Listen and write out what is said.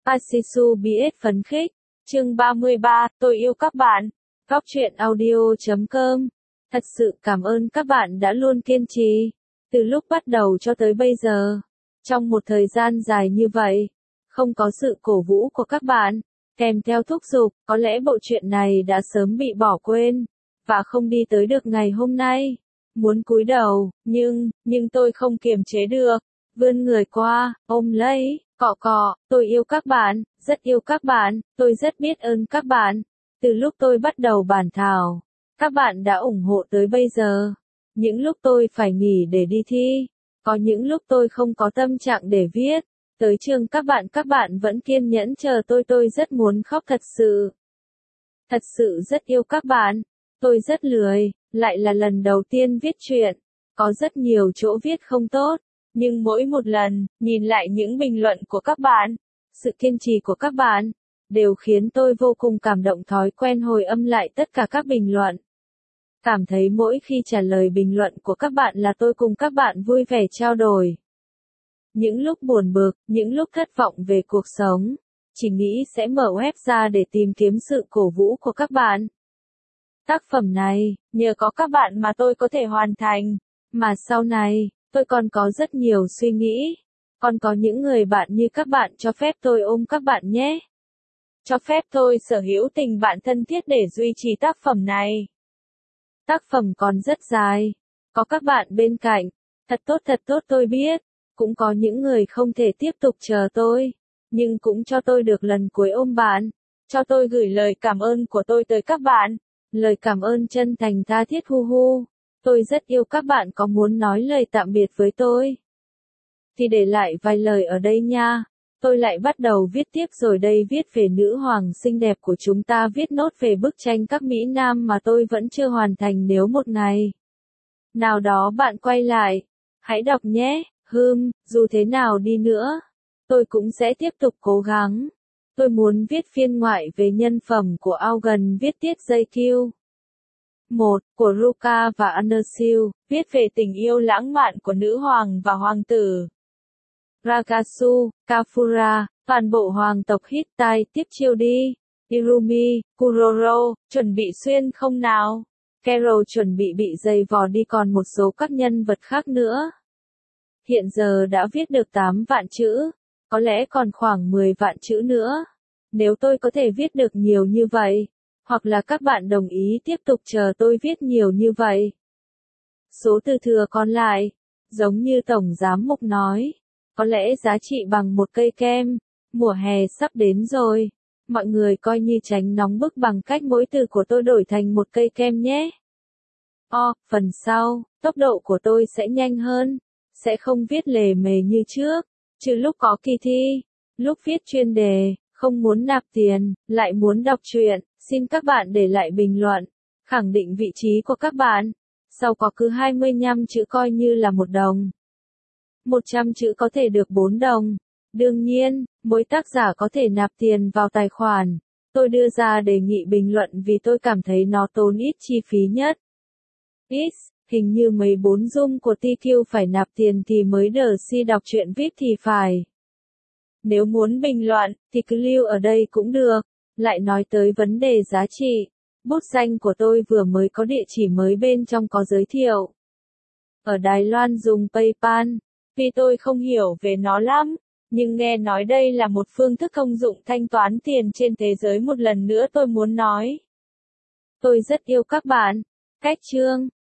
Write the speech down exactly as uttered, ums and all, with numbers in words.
Asisu bê ét phấn khích. Chương ba mươi ba, tôi yêu các bạn. Góc truyện audio chấm com. Thật sự cảm ơn các bạn đã luôn kiên trì. Từ lúc bắt đầu cho tới bây giờ. Trong một thời gian dài như vậy. Không có sự cổ vũ của các bạn. Kèm theo thúc giục, có lẽ bộ truyện này đã sớm bị bỏ quên. Và không đi tới được ngày hôm nay. Muốn cúi đầu, nhưng, nhưng tôi không kiềm chế được. Vươn người qua, ôm lấy, cọ cọ, tôi yêu các bạn, rất yêu các bạn, tôi rất biết ơn các bạn. Từ lúc tôi bắt đầu bản thảo, các bạn đã ủng hộ tới bây giờ. Những lúc tôi phải nghỉ để đi thi, có những lúc tôi không có tâm trạng để viết. Tới trường các bạn các bạn vẫn kiên nhẫn chờ tôi tôi rất muốn khóc thật sự. Thật sự rất yêu các bạn. Tôi rất lười, lại là lần đầu tiên viết truyện. Có rất nhiều chỗ viết không tốt. Nhưng mỗi một lần, nhìn lại những bình luận của các bạn, sự kiên trì của các bạn, đều khiến tôi vô cùng cảm động thói quen hồi âm lại tất cả các bình luận. Cảm thấy mỗi khi trả lời bình luận của các bạn là tôi cùng các bạn vui vẻ trao đổi. Những lúc buồn bực, những lúc thất vọng về cuộc sống, chỉ nghĩ sẽ mở web ra để tìm kiếm sự cổ vũ của các bạn. Tác phẩm này, nhờ có các bạn mà tôi có thể hoàn thành, mà sau này, tôi còn có rất nhiều suy nghĩ. Còn có những người bạn như các bạn cho phép tôi ôm các bạn nhé. Cho phép tôi sở hữu tình bạn thân thiết để duy trì tác phẩm này. Tác phẩm còn rất dài. Có các bạn bên cạnh. Thật tốt thật tốt tôi biết. Cũng có những người không thể tiếp tục chờ tôi. Nhưng cũng cho tôi được lần cuối ôm bạn. Cho tôi gửi lời cảm ơn của tôi tới các bạn. Lời cảm ơn chân thành tha thiết hu hu. Tôi rất yêu các bạn có muốn nói lời tạm biệt với tôi. Thì để lại vài lời ở đây nha. Tôi lại bắt đầu viết tiếp rồi đây viết về nữ hoàng xinh đẹp của chúng ta viết nốt về bức tranh các Mỹ Nam mà tôi vẫn chưa hoàn thành nếu một ngày. Nào đó bạn quay lại. Hãy đọc nhé, hừm, dù thế nào đi nữa. Tôi cũng sẽ tiếp tục cố gắng. Tôi muốn viết phiên ngoại về nhân phẩm của Augen viết tiết giây kiu. một. Của Ruka và Andersil, viết về tình yêu lãng mạn của nữ hoàng và hoàng tử. Ragasu, Kafura, toàn bộ hoàng tộc Hittite tiếp chiêu đi. Irumi, Kuroro, chuẩn bị xuyên không nào? Carol chuẩn bị bị dày vò đi còn một số các nhân vật khác nữa. Hiện giờ đã viết được tám vạn chữ, có lẽ còn khoảng mười vạn chữ nữa. Nếu tôi có thể viết được nhiều như vậy, hoặc là các bạn đồng ý tiếp tục chờ tôi viết nhiều như vậy. Số từ thừa còn lại, giống như Tổng Giám Mục nói, có lẽ giá trị bằng một cây kem. Mùa hè sắp đến rồi. Mọi người coi như tránh nóng bức bằng cách mỗi từ của tôi đổi thành một cây kem nhé. O, phần sau, tốc độ của tôi sẽ nhanh hơn. Sẽ không viết lề mề như trước. Trừ lúc có kỳ thi. Lúc viết chuyên đề, không muốn nạp tiền, lại muốn đọc truyện. Xin các bạn để lại bình luận. Khẳng định vị trí của các bạn. Sau có cứ hai mươi lăm chữ coi như là một đồng. một trăm chữ có thể được bốn đồng. Đương nhiên, mỗi tác giả có thể nạp tiền vào tài khoản. Tôi đưa ra đề nghị bình luận vì tôi cảm thấy nó tốn ít chi phí nhất. X, hình như mấy bốn Zoom của tê quy phải nạp tiền thì mới đờ si đọc truyện vê i pê thì phải. Nếu muốn bình luận, thì cứ lưu ở đây cũng được. Lại nói tới vấn đề giá trị. Bút danh của tôi vừa mới có địa chỉ mới bên trong có giới thiệu. Ở Đài Loan dùng PayPal. Vì tôi không hiểu về nó lắm, nhưng nghe nói đây là một phương thức thông dụng thanh toán tiền trên thế giới một lần nữa tôi muốn nói. Tôi rất yêu các bạn. Cách chương